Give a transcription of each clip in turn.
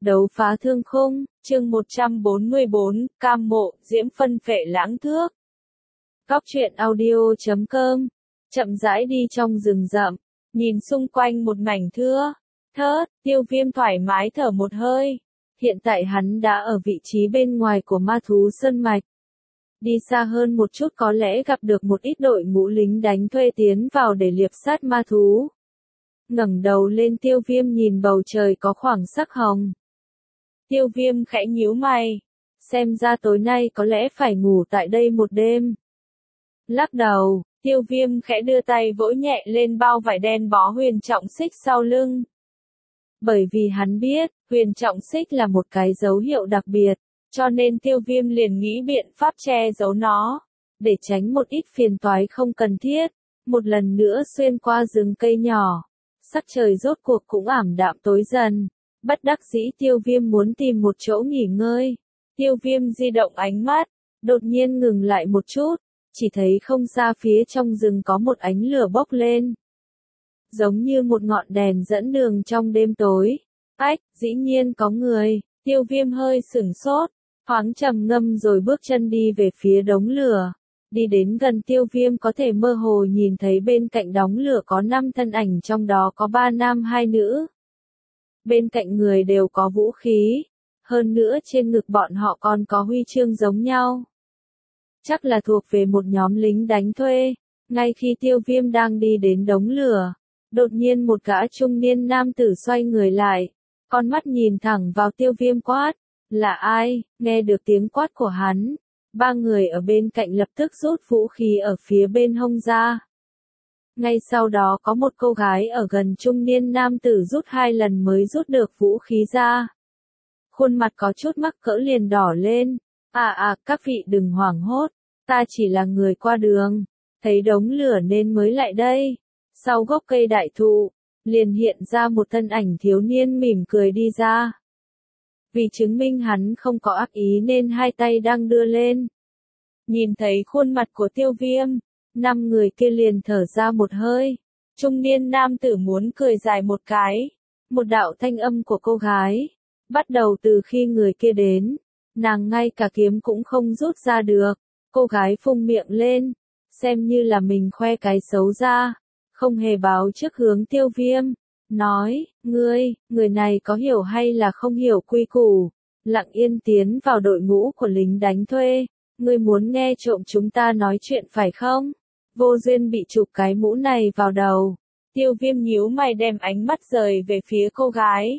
Đấu phá thương khung, chương 144, cam mộ, diễm phân phệ lãng thước. Góc truyện audio.com, chậm rãi đi trong rừng rậm, nhìn xung quanh một mảnh thưa, thớt, Tiêu Viêm thoải mái thở một hơi. Hiện tại hắn đã ở vị trí bên ngoài của ma thú sơn mạch. Đi xa hơn một chút có lẽ gặp được một ít đội ngũ lính đánh thuê tiến vào để liệp sát ma thú. Ngẩng đầu lên Tiêu Viêm nhìn bầu trời có khoảng sắc hồng. Tiêu Viêm khẽ nhíu mày, xem ra tối nay có lẽ phải ngủ tại đây một đêm. Lắc đầu, Tiêu Viêm khẽ đưa tay vỗ nhẹ lên bao vải đen bó huyền trọng xích sau lưng. Bởi vì hắn biết, huyền trọng xích là một cái dấu hiệu đặc biệt, cho nên Tiêu Viêm liền nghĩ biện pháp che giấu nó, để tránh một ít phiền toái không cần thiết. Một lần nữa xuyên qua rừng cây nhỏ, sắc trời rốt cuộc cũng ảm đạm tối dần. Bất đắc dĩ Tiêu Viêm muốn tìm một chỗ nghỉ ngơi. Tiêu Viêm di động ánh mắt, đột nhiên ngừng lại một chút, chỉ thấy không xa phía trong rừng có một ánh lửa bốc lên. Giống như một ngọn đèn dẫn đường trong đêm tối. Ách, dĩ nhiên có người. Tiêu Viêm hơi sửng sốt, thoáng trầm ngâm rồi bước chân đi về phía đống lửa. Đi đến gần Tiêu Viêm có thể mơ hồ nhìn thấy bên cạnh đống lửa có 5 thân ảnh, trong đó có 3 nam 2 nữ. Bên cạnh người đều có vũ khí, hơn nữa trên ngực bọn họ còn có huy chương giống nhau. Chắc là thuộc về một nhóm lính đánh thuê. Ngay khi Tiêu Viêm đang đi đến đống lửa, đột nhiên một gã trung niên nam tử xoay người lại, con mắt nhìn thẳng vào Tiêu Viêm quát, là ai? Nghe được tiếng quát của hắn, 3 người ở bên cạnh lập tức rút vũ khí ở phía bên hông ra. Ngay sau đó có một cô gái ở gần trung niên nam tử rút 2 lần mới rút được vũ khí ra. Khuôn mặt có chút mắc cỡ liền đỏ lên. Các vị đừng hoảng hốt, ta chỉ là người qua đường, thấy đống lửa nên mới lại đây. Sau gốc cây đại thụ, liền hiện ra một thân ảnh thiếu niên mỉm cười đi ra. Vì chứng minh hắn không có ác ý nên 2 tay đang đưa lên. Nhìn thấy khuôn mặt của Tiêu Viêm, 5 người kia liền thở ra một hơi. Trung niên nam tử muốn cười dài một cái. Một đạo thanh âm của cô gái. Bắt đầu từ khi người kia đến, nàng ngay cả kiếm cũng không rút ra được. Cô gái phung miệng lên, xem như là mình khoe cái xấu ra. Không hề báo trước hướng Tiêu Viêm. Nói, người này có hiểu hay là không hiểu quy củ. Lặng yên tiến vào đội ngũ của lính đánh thuê. Ngươi muốn nghe trộm chúng ta nói chuyện phải không? Vô duyên bị chụp cái mũ này vào đầu. Tiêu Viêm nhíu mày đem ánh mắt rời về phía cô gái.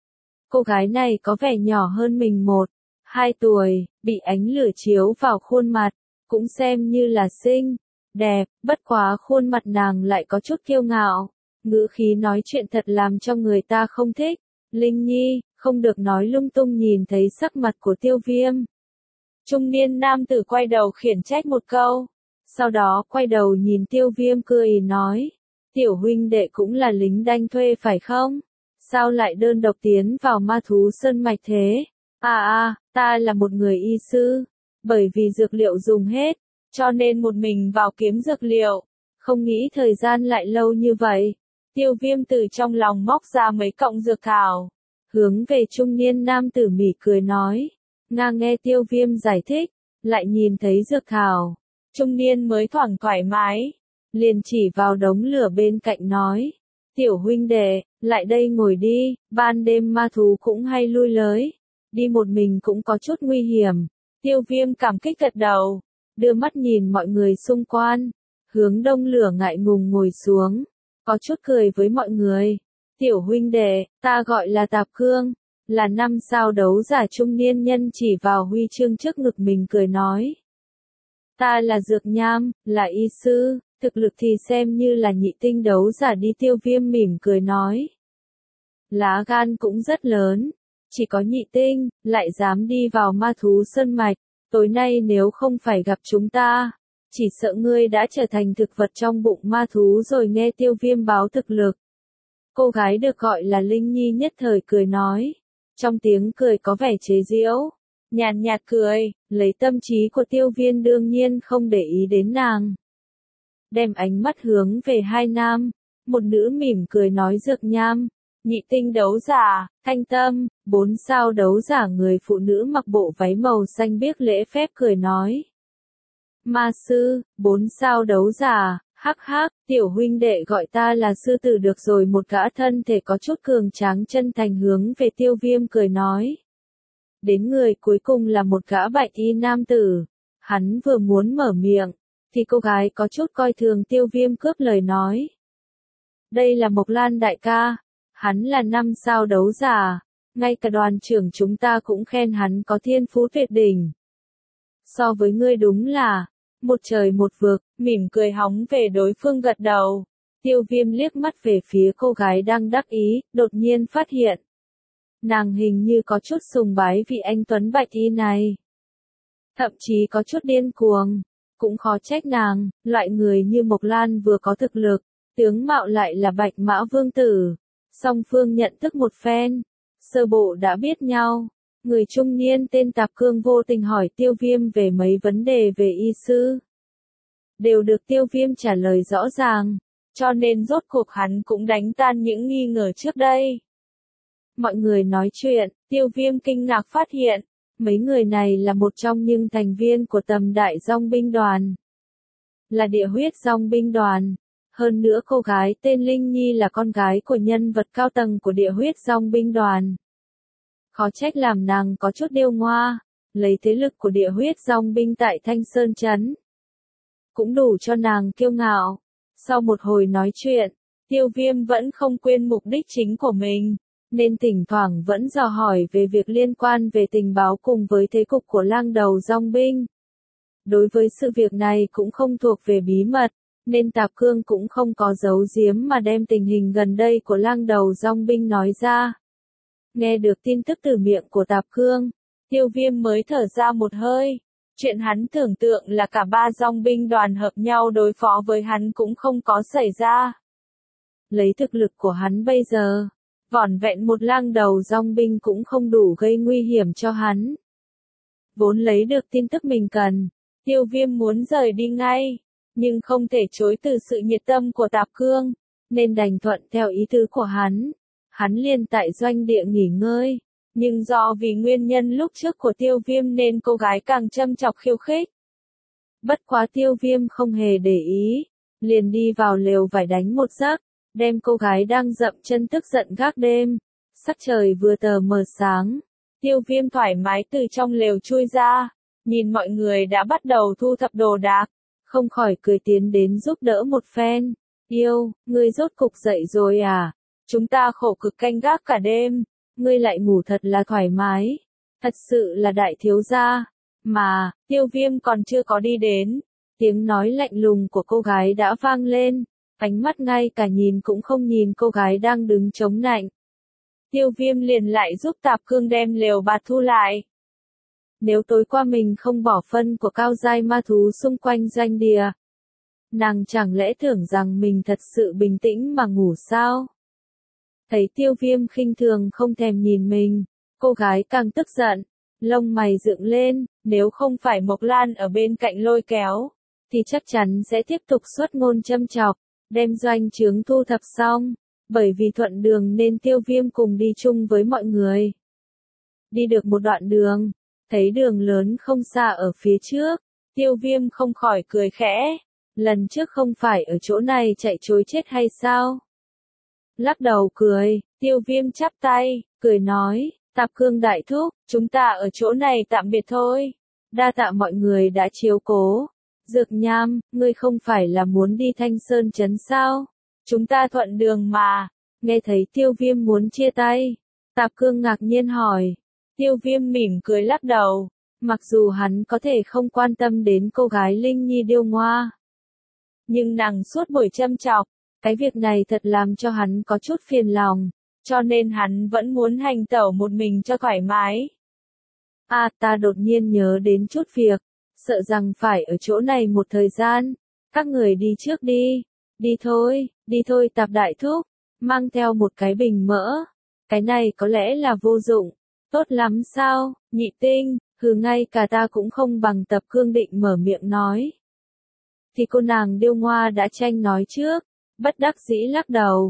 Cô gái này có vẻ nhỏ hơn mình 1-2 tuổi, bị ánh lửa chiếu vào khuôn mặt, cũng xem như là xinh, đẹp, bất quá khuôn mặt nàng lại có chút kiêu ngạo, ngữ khí nói chuyện thật làm cho người ta không thích. Linh Nhi, không được nói lung tung. Nhìn thấy sắc mặt của Tiêu Viêm, trung niên nam tử quay đầu khiển trách một câu. Sau đó quay đầu nhìn Tiêu Viêm cười nói, tiểu huynh đệ cũng là lính đánh thuê phải không? Sao lại đơn độc tiến vào ma thú sơn mạch thế? Ta là một người y sư, bởi vì dược liệu dùng hết, cho nên một mình vào kiếm dược liệu, không nghĩ thời gian lại lâu như vậy. Tiêu Viêm từ trong lòng móc ra mấy cọng dược thảo, hướng về trung niên nam tử mỉm cười nói. Nghe Tiêu Viêm giải thích, lại nhìn thấy dược thảo, trung niên mới thoải mái, liền chỉ vào đống lửa bên cạnh nói, tiểu huynh đệ, lại đây ngồi đi, ban đêm ma thú cũng hay lui lới, đi một mình cũng có chút nguy hiểm. Tiêu Viêm cảm kích gật đầu, đưa mắt nhìn mọi người xung quanh, hướng đông lửa ngại ngùng ngồi xuống, có chút cười với mọi người. Tiểu huynh đệ, ta gọi là Tạp Cương, là 5 sao đấu giả. Trung niên nhân chỉ vào huy chương trước ngực mình cười nói. Ta là Dược Nham, là y sư, thực lực thì xem như là nhị tinh đấu giả đi. Tiêu Viêm mỉm cười nói. Lá gan cũng rất lớn, chỉ có nhị tinh, lại dám đi vào ma thú sơn mạch, tối nay nếu không phải gặp chúng ta, chỉ sợ ngươi đã trở thành thực vật trong bụng ma thú rồi. Nghe Tiêu Viêm báo thực lực, cô gái được gọi là Linh Nhi nhất thời cười nói, trong tiếng cười có vẻ chế giễu, nhàn nhạt cười, lấy tâm trí của Tiêu Viêm đương nhiên không để ý đến nàng. Đem ánh mắt hướng về 2 nam, một nữ mỉm cười nói, Dược Nham, Nhị tinh đấu giả, Thanh Tâm, 4 sao đấu giả người phụ nữ mặc bộ váy màu xanh biếc lễ phép cười nói. Ma sư, 4 sao đấu giả, hắc hắc, tiểu huynh đệ gọi ta là sư tử được rồi. Một gã thân thể có chút cường tráng chân thành hướng về Tiêu Viêm cười nói. Đến người cuối cùng là một gã bạch y nam tử. Hắn vừa muốn mở miệng, thì cô gái có chút coi thường Tiêu Viêm cướp lời nói. Đây là Mộc Lan đại ca, hắn là 5 sao đấu giả, ngay cả đoàn trưởng chúng ta cũng khen hắn có thiên phú tuyệt đỉnh. So với ngươi đúng là một trời một vực, mỉm cười hóng về đối phương gật đầu. Tiêu Viêm liếc mắt về phía cô gái đang đắc ý, đột nhiên phát hiện. Nàng hình như có chút sùng bái vị anh tuấn bạch y này. Thậm chí có chút điên cuồng. Cũng khó trách nàng, loại người như Mộc Lan vừa có thực lực, tướng mạo lại là Bạch Mã Vương Tử. Song phương nhận thức một phen, sơ bộ đã biết nhau. Người trung niên tên Tạp Cương vô tình hỏi Tiêu Viêm về mấy vấn đề về y sư. Đều được Tiêu Viêm trả lời rõ ràng, cho nên rốt cuộc hắn cũng đánh tan những nghi ngờ trước đây. Mọi người nói chuyện, Tiêu Viêm kinh ngạc phát hiện, mấy người này là một trong những thành viên của Tầm Đại Dòng binh đoàn. Là Địa Huyết Dòng binh đoàn. Hơn nữa cô gái tên Linh Nhi là con gái của nhân vật cao tầng của Địa Huyết Dòng binh đoàn. Khó trách làm nàng có chút điêu ngoa, lấy thế lực của Địa Huyết Dòng binh tại Thanh Sơn Trấn. Cũng đủ cho nàng kiêu ngạo. Sau một hồi nói chuyện, Tiêu Viêm vẫn không quên mục đích chính của mình, nên thỉnh thoảng vẫn dò hỏi về việc liên quan về tình báo cùng với thế cục của lang đầu dòng binh. Đối với sự việc này cũng không thuộc về bí mật, nên Tạp Cương cũng không có giấu giếm mà đem tình hình gần đây của lang đầu dòng binh nói ra. Nghe được tin tức từ miệng của Tạp Cương, Tiêu Viêm mới thở ra một hơi. Chuyện hắn tưởng tượng là cả 3 dòng binh đoàn hợp nhau đối phó với hắn cũng không có xảy ra. Lấy thực lực của hắn bây giờ, vỏn vẹn một lang đầu dòng binh cũng không đủ gây nguy hiểm cho hắn. Vốn lấy được tin tức mình cần, Tiêu Viêm muốn rời đi ngay, nhưng không thể chối từ sự nhiệt tâm của Tạp Cương, nên đành thuận theo ý tứ của hắn. Hắn liền tại doanh địa nghỉ ngơi, nhưng do vì nguyên nhân lúc trước của Tiêu Viêm nên cô gái càng châm chọc khiêu khích. Bất quá Tiêu Viêm không hề để ý, liền đi vào lều vải đánh một giấc, đem cô gái đang dậm chân tức giận gác đêm. Sắc trời vừa tờ mờ sáng, Tiêu Viêm thoải mái từ trong lều chui ra, nhìn mọi người đã bắt đầu thu thập đồ đạc, không khỏi cười tiến đến giúp đỡ một phen. Yêu, ngươi rốt cục dậy rồi à? Chúng ta khổ cực canh gác cả đêm, ngươi lại ngủ thật là thoải mái. Thật sự là đại thiếu gia. Mà, Tiêu Viêm còn chưa có đi đến. Tiếng nói lạnh lùng của cô gái đã vang lên. Ánh mắt ngay cả nhìn cũng không nhìn cô gái đang đứng chống nạnh. Tiêu Viêm liền lại giúp Tạp Cương đem lều bạt thu lại. Nếu tối qua mình không bỏ phân của cao giai ma thú xung quanh doanh địa, nàng chẳng lẽ tưởng rằng mình thật sự bình tĩnh mà ngủ sao? Thấy Tiêu Viêm khinh thường không thèm nhìn mình, cô gái càng tức giận, lông mày dựng lên, nếu không phải Mộc Lan ở bên cạnh lôi kéo, thì chắc chắn sẽ tiếp tục xuất ngôn châm chọc, đem doanh trướng thu thập xong, bởi vì thuận đường nên Tiêu Viêm cùng đi chung với mọi người. Đi được một đoạn đường, thấy đường lớn không xa ở phía trước, Tiêu Viêm không khỏi cười khẽ, lần trước không phải ở chỗ này chạy trối chết hay sao? Lắc đầu cười, Tiêu Viêm chắp tay, cười nói, Tạp Cương đại thúc, chúng ta ở chỗ này tạm biệt thôi. Đa tạ mọi người đã chiếu cố. Dược Nham, ngươi không phải là muốn đi Thanh Sơn Trấn sao? Chúng ta thuận đường mà. Nghe thấy Tiêu Viêm muốn chia tay, Tạp Cương ngạc nhiên hỏi. Tiêu Viêm mỉm cười lắc đầu, mặc dù hắn có thể không quan tâm đến cô gái Linh Nhi điêu ngoa, nhưng nàng suốt buổi châm chọc, cái việc này thật làm cho hắn có chút phiền lòng, cho nên hắn vẫn muốn hành tẩu một mình cho thoải mái. À, ta đột nhiên nhớ đến chút việc, sợ rằng phải ở chỗ này một thời gian, các người đi trước đi. Đi thôi Tạp đại thúc, mang theo một cái bình mỡ, cái này có lẽ là vô dụng, tốt lắm sao, nhị tinh, ngay cả ta cũng không bằng Tạp Cương định mở miệng nói. Thì cô nàng điêu ngoa đã tranh nói trước, bất đắc dĩ lắc đầu,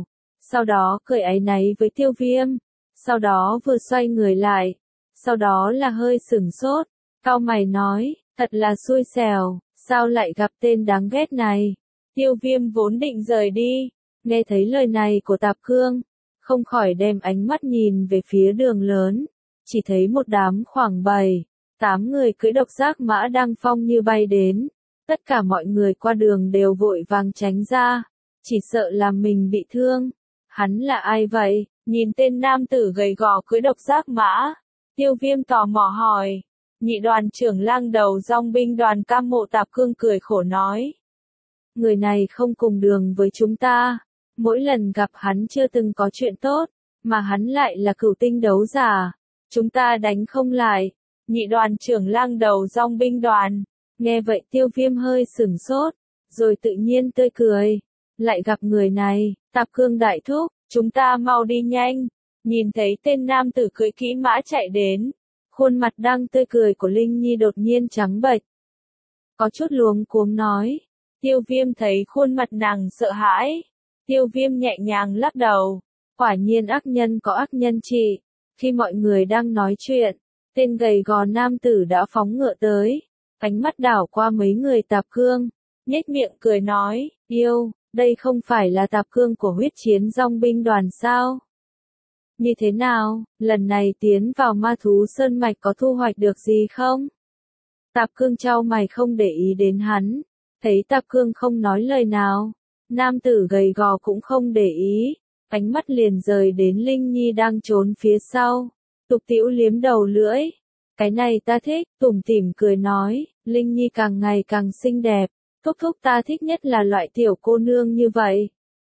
sau đó cười áy náy với Tiêu Viêm, sau đó vừa xoay người lại, sau đó là hơi sửng sốt, cau mày nói, thật là xui xẻo, sao lại gặp tên đáng ghét này. Tiêu Viêm vốn định rời đi, nghe thấy lời này của Tạp Cương, không khỏi đem ánh mắt nhìn về phía đường lớn, chỉ thấy một đám khoảng 7-8 người cưỡi độc giác mã đang phong như bay đến, tất cả mọi người qua đường đều vội vàng tránh ra, chỉ sợ làm mình bị thương. Hắn là ai vậy? Nhìn tên nam tử gầy gò cưỡi độc giác mã, Tiêu Viêm tò mò hỏi. Nhị đoàn trưởng lang đầu dòng binh đoàn Cam Mộ Tạp Cương cười khổ nói. Người này không cùng đường với chúng ta, mỗi lần gặp hắn chưa từng có chuyện tốt, mà hắn lại là cửu tinh đấu giả, chúng ta đánh không lại. Nhị đoàn trưởng lang đầu dòng binh đoàn, nghe vậy Tiêu Viêm hơi sửng sốt, rồi tự nhiên tươi cười. Lại gặp người này, Tạp Cương đại thúc, chúng ta mau đi nhanh. Nhìn thấy tên nam tử cưỡi kỹ mã chạy đến, khuôn mặt đang tươi cười của Linh Nhi đột nhiên trắng bệch. Có chút luống cuống nói, Tiêu Viêm thấy khuôn mặt nàng sợ hãi. Tiêu Viêm nhẹ nhàng lắc đầu, quả nhiên ác nhân có ác nhân trị. Khi mọi người đang nói chuyện, tên gầy gò nam tử đã phóng ngựa tới, ánh mắt đảo qua mấy người Tạp Cương, nhếch miệng cười nói, yêu, đây không phải là Tạp Cương của huyết chiến dòng binh đoàn sao? Như thế nào, lần này tiến vào ma thú sơn mạch có thu hoạch được gì không? Tạp Cương chau mày không để ý đến hắn, thấy Tạp Cương không nói lời nào, nam tử gầy gò cũng không để ý, ánh mắt liền rời đến Linh Nhi đang trốn phía sau, tục tĩu liếm đầu lưỡi. Cái này ta thích, tủm tỉm cười nói, Linh Nhi càng ngày càng xinh đẹp, thúc thúc ta thích nhất là loại tiểu cô nương như vậy.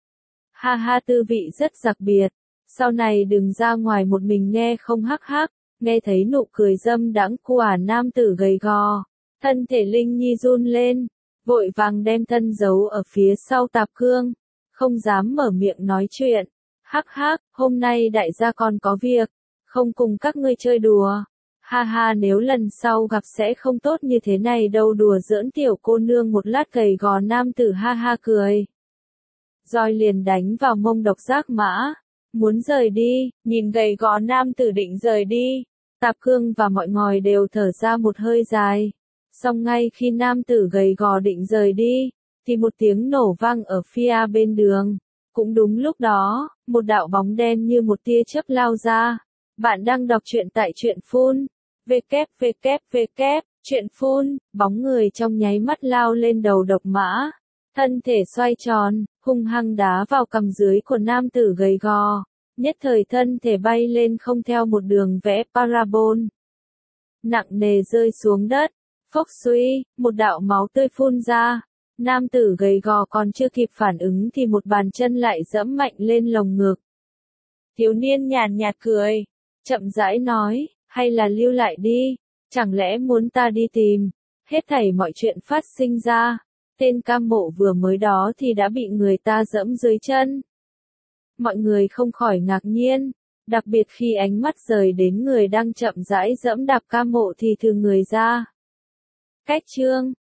Ha ha, tư vị rất đặc biệt, sau này đừng ra ngoài một mình nghe không hắc hắc. Nghe thấy nụ cười dâm đãng của nam tử gầy gò, thân thể Linh Nhi run lên, vội vàng đem thân giấu ở phía sau Tạp Cương, không dám mở miệng nói chuyện. Hắc hắc, hôm nay đại gia còn có việc, không cùng các ngươi chơi đùa. Ha ha, nếu lần sau gặp sẽ không tốt như thế này đâu, đùa giỡn tiểu cô nương. Một lát gầy gò nam tử ha ha cười, roi liền đánh vào mông độc giác mã, muốn rời đi. Nhìn gầy gò nam tử định rời đi, Tạp Cương và mọi người đều thở ra một hơi dài. Song ngay khi nam tử gầy gò định rời đi, thì một tiếng nổ vang ở phía bên đường. Cũng đúng lúc đó, một đạo bóng đen như một tia chớp lao ra. Bạn đang đọc truyện tại truyện phun. Truyện phun, bóng người trong nháy mắt lao lên đầu độc mã. Thân thể xoay tròn, hung hăng đá vào cằm dưới của nam tử gầy gò. Nhất thời thân thể bay lên không theo một đường vẽ parabol. Nặng nề rơi xuống đất. Phốc suy, một đạo máu tươi phun ra. Nam tử gầy gò còn chưa kịp phản ứng thì một bàn chân lại giẫm mạnh lên lồng ngực. Thiếu niên nhàn nhạt cười, chậm rãi nói, hay là lưu lại đi, chẳng lẽ muốn ta đi tìm. Hết thảy mọi chuyện phát sinh ra, tên Cam Mộ vừa mới đó thì đã bị người ta giẫm dưới chân. Mọi người không khỏi ngạc nhiên, đặc biệt khi ánh mắt rời đến người đang chậm rãi giẫm đạp Cam Mộ thì từ người ra. Cách chương